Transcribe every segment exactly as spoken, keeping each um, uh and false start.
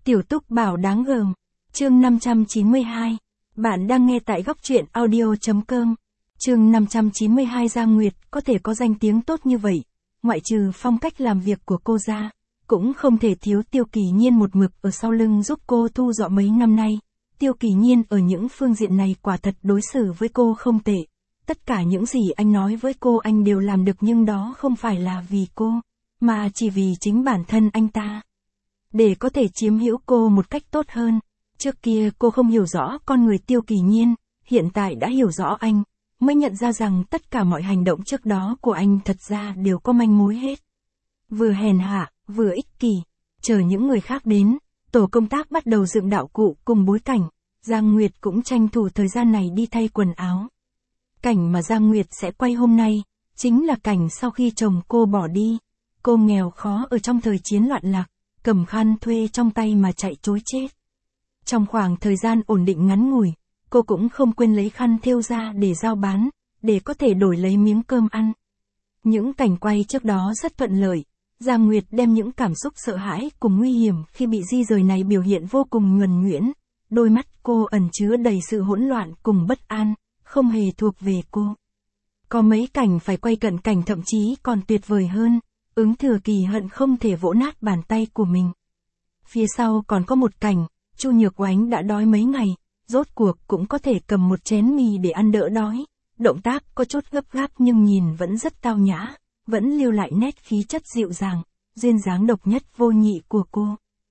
Tiểu Túc Bảo đáng gờm. Chương năm trăm chín mươi hai. Bạn đang nghe tại góc truyện audio.com. Chương năm trăm chín mươi hai. Giang Nguyệt có thể có danh tiếng tốt như vậy, ngoại trừ phong cách làm việc của cô ra, cũng không thể thiếu Tiêu Kỳ Nhiên một mực ở sau lưng giúp cô thu dọn mấy năm nay. Tiêu Kỳ Nhiên ở những phương diện này quả thật đối xử với cô không tệ. Tất cả những gì anh nói với cô anh đều làm được, nhưng đó không phải là vì cô, mà chỉ vì chính bản thân anh ta. Để có thể chiếm hữu cô một cách tốt hơn. Trước kia cô không hiểu rõ con người Tiêu Kỳ Nhiên, hiện tại đã hiểu rõ anh, mới nhận ra rằng tất cả mọi hành động trước đó của anh thật ra đều có manh mối hết. Vừa hèn hạ, vừa ích kỷ. Chờ những người khác đến, tổ công tác bắt đầu dựng đạo cụ cùng bối cảnh. Giang Nguyệt cũng tranh thủ thời gian này đi thay quần áo. Cảnh mà Giang Nguyệt sẽ quay hôm nay, chính là cảnh sau khi chồng cô bỏ đi. Cô nghèo khó ở trong thời chiến loạn lạc, cầm khăn thuê trong tay mà chạy trối chết. Trong khoảng thời gian ổn định ngắn ngủi, cô cũng không quên lấy khăn thêu ra để giao bán, để có thể đổi lấy miếng cơm ăn. Những cảnh quay trước đó rất thuận lợi. Giang Nguyệt đem những cảm xúc sợ hãi cùng nguy hiểm khi bị di rời này biểu hiện vô cùng nhuần nhuyễn. Đôi mắt cô ẩn chứa đầy sự hỗn loạn cùng bất an, không hề thuộc về cô. Có mấy cảnh phải quay cận cảnh thậm chí còn tuyệt vời hơn. Ứng Thừa Kỳ hận không thể vỗ nát bàn tay của mình. Phía sau còn có một cảnh, Chu Nhược Oánh đã đói mấy ngày, rốt cuộc cũng có thể cầm một chén mì để ăn đỡ đói. Động tác có chút gấp gáp nhưng nhìn vẫn rất tao nhã, vẫn lưu lại nét khí chất dịu dàng, duyên dáng độc nhất vô nhị của cô.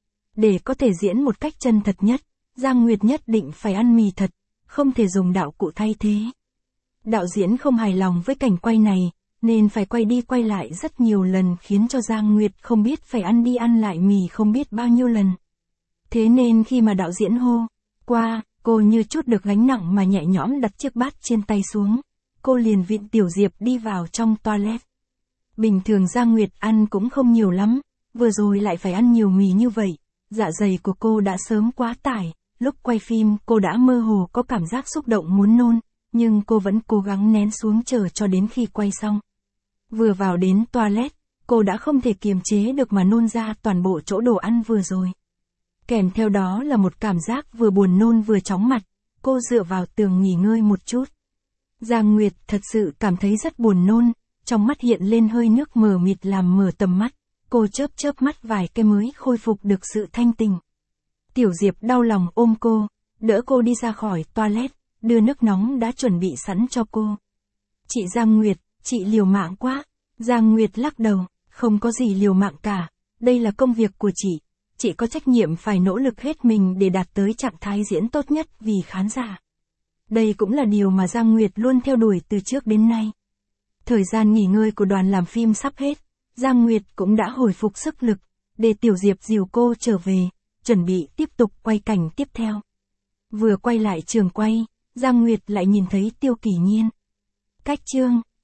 Để có thể diễn một cách chân thật nhất, Giang Nguyệt nhất định phải ăn mì thật, không thể dùng đạo cụ thay thế. Đạo diễn không hài lòng với cảnh quay này, nên phải quay đi quay lại rất nhiều lần, khiến cho Giang Nguyệt không biết phải ăn đi ăn lại mì không biết bao nhiêu lần. Thế nên khi mà đạo diễn hô qua, cô như chút được gánh nặng mà nhẹ nhõm đặt chiếc bát trên tay xuống. Cô liền vịn Tiểu Diệp đi vào trong toilet. Bình thường Giang Nguyệt ăn cũng không nhiều lắm, vừa rồi lại phải ăn nhiều mì như vậy. Dạ dày của cô đã sớm quá tải, lúc quay phim cô đã mơ hồ có cảm giác xúc động muốn nôn, nhưng cô vẫn cố gắng nén xuống chờ cho đến khi quay xong. Vừa vào đến toilet, cô đã không thể kiềm chế được mà nôn ra toàn bộ chỗ đồ ăn vừa rồi. Kèm theo đó là một cảm giác vừa buồn nôn vừa chóng mặt, cô dựa vào tường nghỉ ngơi một chút. Giang Nguyệt thật sự cảm thấy rất buồn nôn, trong mắt hiện lên hơi nước mờ mịt làm mở tầm mắt, cô chớp chớp mắt vài cái mới khôi phục được sự thanh tình. Tiểu Diệp đau lòng ôm cô, đỡ cô đi ra khỏi toilet, đưa nước nóng đã chuẩn bị sẵn cho cô. Chị Giang Nguyệt, chị liều mạng quá. Giang Nguyệt lắc đầu, không có gì liều mạng cả, đây là công việc của chị. Chị có trách nhiệm phải nỗ lực hết mình để đạt tới trạng thái diễn tốt nhất vì khán giả. Đây cũng là điều mà Giang Nguyệt luôn theo đuổi từ trước đến nay. Thời gian nghỉ ngơi của đoàn làm phim sắp hết, Giang Nguyệt cũng đã hồi phục sức lực, để Tiểu Diệp dìu cô trở về, chuẩn bị tiếp tục quay cảnh tiếp theo. Vừa quay lại trường quay, Giang Nguyệt lại nhìn thấy Tiêu Kỳ Nhiên. Cách chương